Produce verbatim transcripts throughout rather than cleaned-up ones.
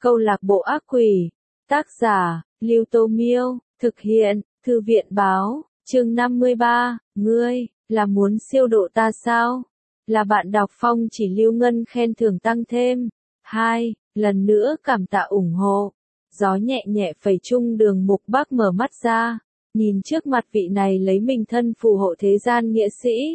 Câu lạc bộ ác quỷ. Tác giả, Lưu Tô Miêu. Thực hiện, Thư viện báo. Chương năm mươi ba. Ngươi, là muốn siêu độ ta sao? Là bạn đọc Phong Chỉ Lưu Ngân khen thưởng tăng thêm. hai. Lần nữa cảm tạ ủng hộ. Gió nhẹ nhẹ phẩy chung Đường Mục Bắc mở mắt ra. Nhìn trước mặt vị này lấy mình thân phù hộ thế gian nghĩa sĩ.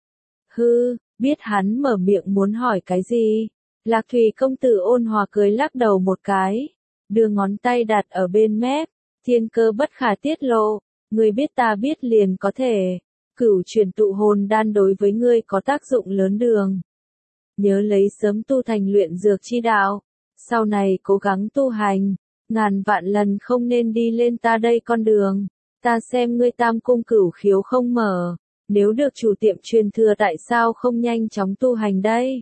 Hư, biết hắn mở miệng muốn hỏi cái gì. Lạc Thủy công tử ôn hòa cười lắc đầu một cái. Đưa ngón tay đặt ở bên mép. Thiên cơ bất khả tiết lộ. Ngươi biết ta biết liền có thể. Cửu chuyển tụ hồn đan đối với ngươi có tác dụng lớn đường. Nhớ lấy sớm tu thành luyện dược chi đạo. Sau này cố gắng tu hành. Ngàn vạn lần không nên đi lên ta đây con đường. Ta xem ngươi tam cung cửu khiếu không mở. Nếu được chủ tiệm truyền thừa tại sao không nhanh chóng tu hành đây?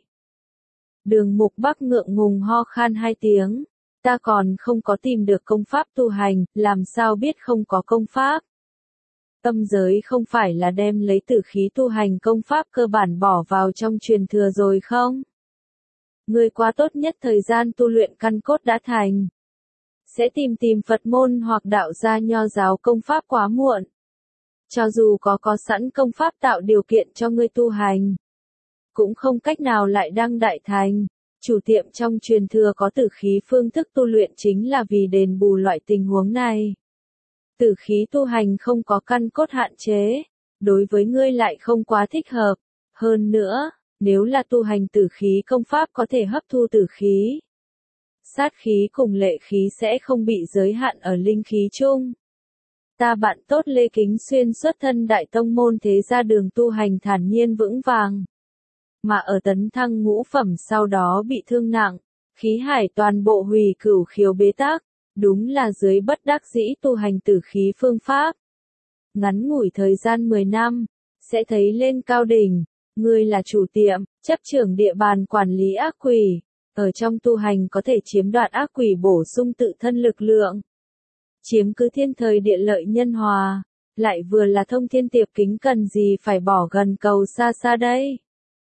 Đường Mục Bắc ngượng ngùng ho khan hai tiếng. Ta còn không có tìm được công pháp tu hành, làm sao biết không có công pháp? Tâm giới không phải là đem lấy tử khí tu hành công pháp cơ bản bỏ vào trong truyền thừa rồi không? Ngươi quá tốt nhất thời gian tu luyện căn cốt đã thành. Sẽ tìm tìm Phật môn hoặc đạo gia nho giáo công pháp quá muộn. Cho dù có có sẵn công pháp tạo điều kiện cho ngươi tu hành, cũng không cách nào lại đăng đại thành. Chủ tiệm trong truyền thừa có tử khí phương thức tu luyện chính là vì đền bù loại tình huống này. Tử khí tu hành không có căn cốt hạn chế, đối với ngươi lại không quá thích hợp. Hơn nữa, nếu là tu hành tử khí công pháp có thể hấp thu tử khí. Sát khí cùng lệ khí sẽ không bị giới hạn ở linh khí chung. Ta bạn tốt Lê Kính Xuyên xuất thân đại tông môn thế gia đường tu hành thản nhiên vững vàng. Mà ở tấn thăng ngũ phẩm sau đó bị thương nặng, khí hải toàn bộ hủy cửu khiếu bế tắc, đúng là dưới bất đắc dĩ tu hành tử khí phương pháp. Ngắn ngủi thời gian mười năm, sẽ thấy lên cao đỉnh, ngươi là chủ tiệm, chấp trưởng địa bàn quản lý ác quỷ, ở trong tu hành có thể chiếm đoạt ác quỷ bổ sung tự thân lực lượng. Chiếm cứ thiên thời địa lợi nhân hòa, lại vừa là thông thiên tiệp kính cần gì phải bỏ gần cầu xa xa đây.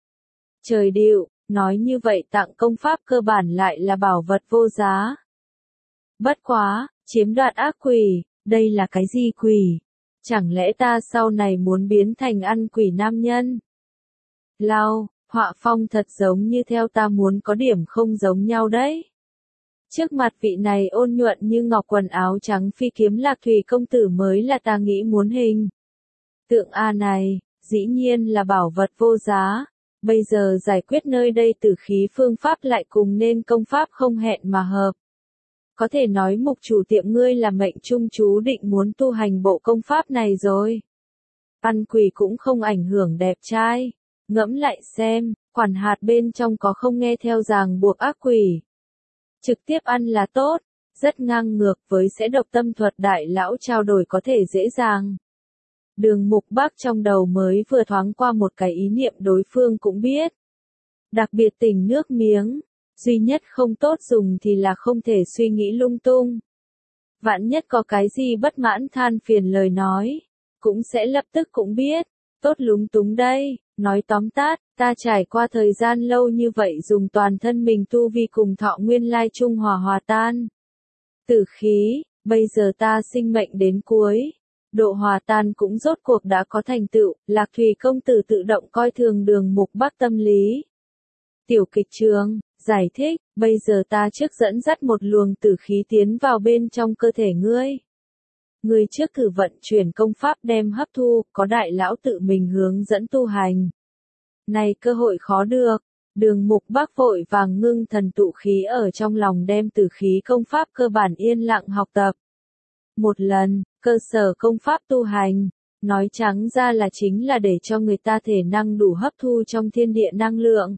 Trời điệu, nói như vậy tặng công pháp cơ bản lại là bảo vật vô giá. Bất quá, chiếm đoạt ác quỷ, đây là cái gì quỷ? Chẳng lẽ ta sau này muốn biến thành ăn quỷ nam nhân? Lao, họa phong thật giống như theo ta muốn có điểm không giống nhau đấy. Trước mặt vị này ôn nhuận như ngọc quần áo trắng phi kiếm Lạc Thủy công tử mới là ta nghĩ muốn hình. Tượng A này, dĩ nhiên là bảo vật vô giá. Bây giờ giải quyết nơi đây tử khí phương pháp lại cùng nên công pháp không hẹn mà hợp. Có thể nói mục chủ tiệm ngươi là mệnh trung chú định muốn tu hành bộ công pháp này rồi. Ăn quỷ cũng không ảnh hưởng đẹp trai. Ngẫm lại xem, quản hạt bên trong có không nghe theo ràng buộc ác quỷ. Trực tiếp ăn là tốt, rất ngang ngược với sẽ độc tâm thuật đại lão trao đổi có thể dễ dàng. Đường Mục Bắc trong đầu mới vừa thoáng qua một cái ý niệm đối phương cũng biết. Đặc biệt tỉnh nước miếng, duy nhất không tốt dùng thì là không thể suy nghĩ lung tung. Vạn nhất có cái gì bất mãn than phiền lời nói, cũng sẽ lập tức cũng biết, tốt lúng túng đây. Nói tóm tắt, ta trải qua thời gian lâu như vậy dùng toàn thân mình tu vi cùng thọ nguyên lai trung hòa hòa tan. Tử khí, bây giờ ta sinh mệnh đến cuối. Độ hòa tan cũng rốt cuộc đã có thành tựu, Lạc Thủy công tử tự động coi thường Đường Mục Bắc tâm lý. Tiểu kịch trường, giải thích, bây giờ ta trước dẫn dắt một luồng tử khí tiến vào bên trong cơ thể ngươi. Ngươi trước thử vận chuyển công pháp đem hấp thu, có đại lão tự mình hướng dẫn tu hành. Này cơ hội khó được, Đường Mục Bắc vội vàng ngưng thần tụ khí ở trong lòng đem tử khí công pháp cơ bản yên lặng học tập. Một lần, cơ sở công pháp tu hành, nói trắng ra là chính là để cho người ta thể năng đủ hấp thu trong thiên địa năng lượng.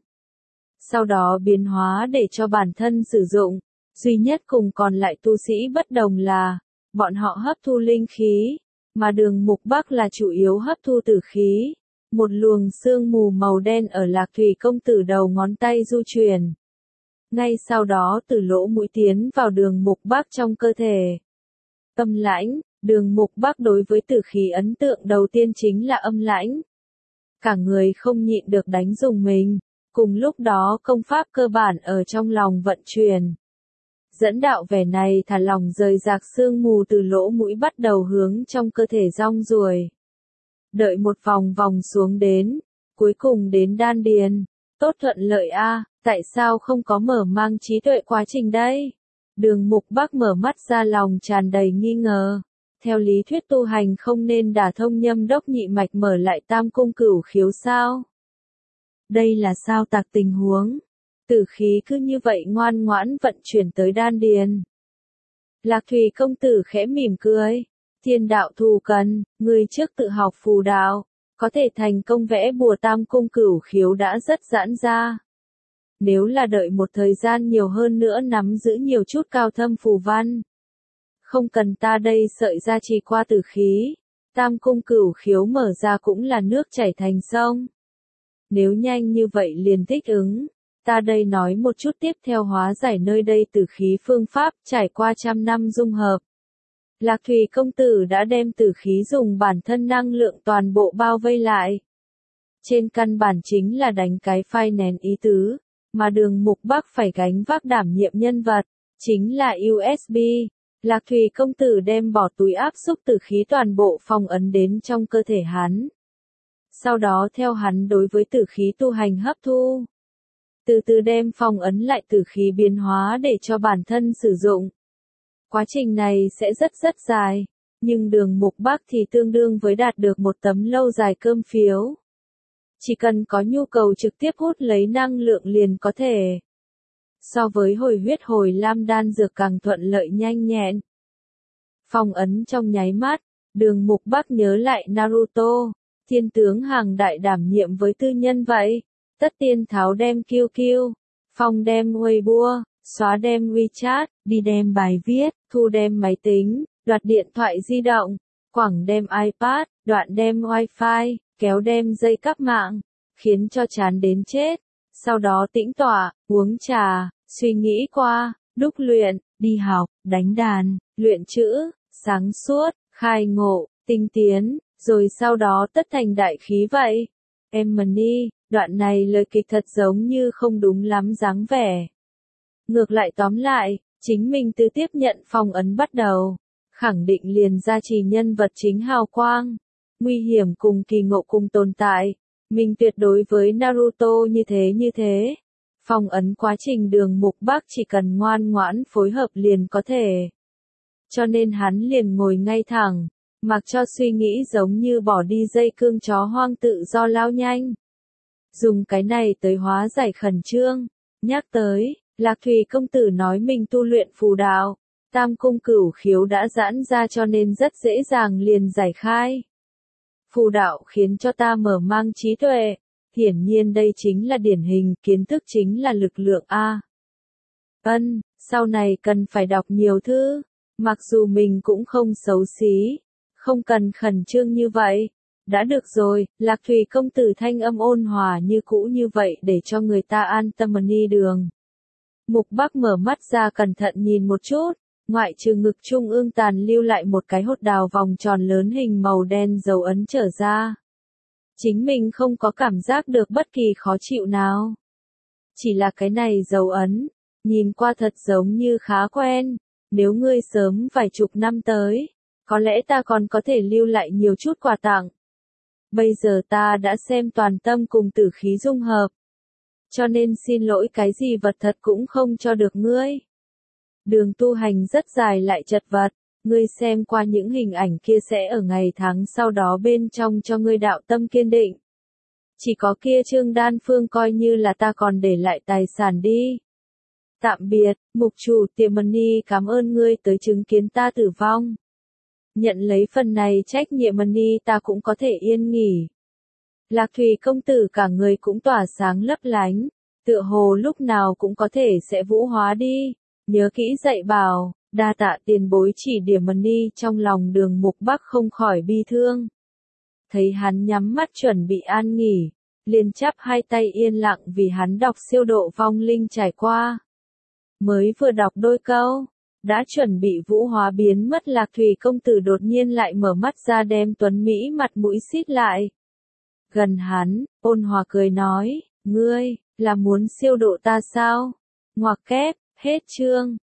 Sau đó biến hóa để cho bản thân sử dụng, duy nhất cùng còn lại tu sĩ bất đồng là, bọn họ hấp thu linh khí, mà Đường Mục Bắc là chủ yếu hấp thu tử khí. Một luồng sương mù màu đen ở Lạc Thủy công tử đầu ngón tay du chuyển. Ngay sau đó từ lỗ mũi tiến vào Đường Mục Bắc trong cơ thể. Âm lãnh, Đường Mục Bắc đối với tử khí ấn tượng đầu tiên chính là âm lãnh. Cả người không nhịn được đánh rùng mình, cùng lúc đó công pháp cơ bản ở trong lòng vận chuyển. Dẫn đạo vẻ này thả lỏng rời rạc sương mù từ lỗ mũi bắt đầu hướng trong cơ thể rong ruổi. Đợi một vòng vòng xuống đến, cuối cùng đến đan điền. Tốt thuận lợi a, tại sao không có mở mang trí tuệ quá trình đây? Đường Mục Bắc mở mắt ra lòng tràn đầy nghi ngờ. Theo lý thuyết tu hành không nên đả thông nhâm đốc nhị mạch mở lại tam cung cửu khiếu sao? Đây là sao tạc tình huống? Tử khí cứ như vậy ngoan ngoãn vận chuyển tới đan điền. Lạc Thủy công tử khẽ mỉm cười. Thiên đạo thù cần, người trước tự học phù đạo, có thể thành công vẽ bùa tam cung cửu khiếu đã rất giãn ra. Nếu là đợi một thời gian nhiều hơn nữa nắm giữ nhiều chút cao thâm phù văn. Không cần ta đây sợi ra trì qua tử khí, tam cung cửu khiếu mở ra cũng là nước chảy thành sông. Nếu nhanh như vậy liền thích ứng, ta đây nói một chút tiếp theo hóa giải nơi đây tử khí phương pháp trải qua trăm năm dung hợp. Lạc Thủy công tử đã đem tử khí dùng bản thân năng lượng toàn bộ bao vây lại. Trên căn bản chính là đánh cái phai nén ý tứ, mà Đường Mục Bắc phải gánh vác đảm nhiệm nhân vật, chính là u ét bê. Lạc Thủy công tử đem bỏ túi áp xúc tử khí toàn bộ phong ấn đến trong cơ thể hắn. Sau đó theo hắn đối với tử khí tu hành hấp thu. Từ từ đem phong ấn lại tử khí biến hóa để cho bản thân sử dụng. Quá trình này sẽ rất rất dài, nhưng Đường Mục Bắc thì tương đương với đạt được một tấm lâu dài cơm phiếu. Chỉ cần có nhu cầu trực tiếp hút lấy năng lượng liền có thể. So với hồi huyết hồi lam đan dược càng thuận lợi nhanh nhẹn. Phong ấn trong nháy mắt, Đường Mục Bắc nhớ lại Naruto, thiên tướng hàng đại đảm nhiệm với tư nhân vậy. Tất tiên tháo đem Q Q, Phong đem Weibo, xóa đem WeChat, đi đem bài viết, thu đem máy tính, đoạt điện thoại di động, quẳng đem iPad, đoạn đem Wi-Fi, kéo đem dây cáp mạng, khiến cho chán đến chết. Sau đó tĩnh tọa, uống trà, suy nghĩ qua, đúc luyện, đi học, đánh đàn, luyện chữ, sáng suốt, khai ngộ, tinh tiến, rồi sau đó tất thành đại khí vậy. Emily, đoạn này lời kịch thật giống như không đúng lắm dáng vẻ. Ngược lại tóm lại, chính mình tự tiếp nhận phong ấn bắt đầu, khẳng định liền gia trì nhân vật chính hào quang, nguy hiểm cùng kỳ ngộ cùng tồn tại, mình tuyệt đối với Naruto như thế như thế. Phong ấn quá trình Đường Mục Bắc chỉ cần ngoan ngoãn phối hợp liền có thể. Cho nên hắn liền ngồi ngay thẳng, mặc cho suy nghĩ giống như bỏ đi dây cương chó hoang tự do lao nhanh. Dùng cái này tới hóa giải khẩn trương, nhắc tới. Lạc Thủy công tử nói mình tu luyện phù đạo, tam cung cửu khiếu đã giãn ra cho nên rất dễ dàng liền giải khai. Phù đạo khiến cho ta mở mang trí tuệ, hiển nhiên đây chính là điển hình, kiến thức chính là lực lượng A. Ân, sau này cần phải đọc nhiều thư, mặc dù mình cũng không xấu xí, không cần khẩn trương như vậy. Đã được rồi, Lạc Thủy công tử thanh âm ôn hòa như cũ như vậy để cho người ta an tâm đi đường. Mục Bắc mở mắt ra cẩn thận nhìn một chút, ngoại trừ ngực trung ương tàn lưu lại một cái hột đào vòng tròn lớn hình màu đen dấu ấn trở ra. Chính mình không có cảm giác được bất kỳ khó chịu nào. Chỉ là cái này dấu ấn, nhìn qua thật giống như khá quen, nếu ngươi sớm vài chục năm tới, có lẽ ta còn có thể lưu lại nhiều chút quà tặng. Bây giờ ta đã xem toàn tâm cùng tử khí dung hợp. Cho nên xin lỗi cái gì vật thật cũng không cho được ngươi. Đường tu hành rất dài lại chật vật, ngươi xem qua những hình ảnh kia sẽ ở ngày tháng sau đó bên trong cho ngươi đạo tâm kiên định. Chỉ có kia Trương Đan Phương coi như là ta còn để lại tài sản đi. Tạm biệt, mục chủ tiệm Money cảm ơn ngươi tới chứng kiến ta tử vong. Nhận lấy phần này trách nhiệm Money ta cũng có thể yên nghỉ. Lạc Thủy công tử cả người cũng tỏa sáng lấp lánh, tựa hồ lúc nào cũng có thể sẽ vũ hóa đi, nhớ kỹ dạy bảo, đa tạ tiền bối chỉ điểm Money trong lòng Đường Mục Bắc không khỏi bi thương. Thấy hắn nhắm mắt chuẩn bị an nghỉ, liền chắp hai tay yên lặng vì hắn đọc siêu độ vong linh trải qua. Mới vừa đọc đôi câu, đã chuẩn bị vũ hóa biến mất Lạc Thủy công tử đột nhiên lại mở mắt ra đem tuấn Mỹ mặt mũi xít lại. Gần hắn, ôn hòa cười nói, ngươi, là muốn siêu độ ta sao? Ngoặc kép, hết chương.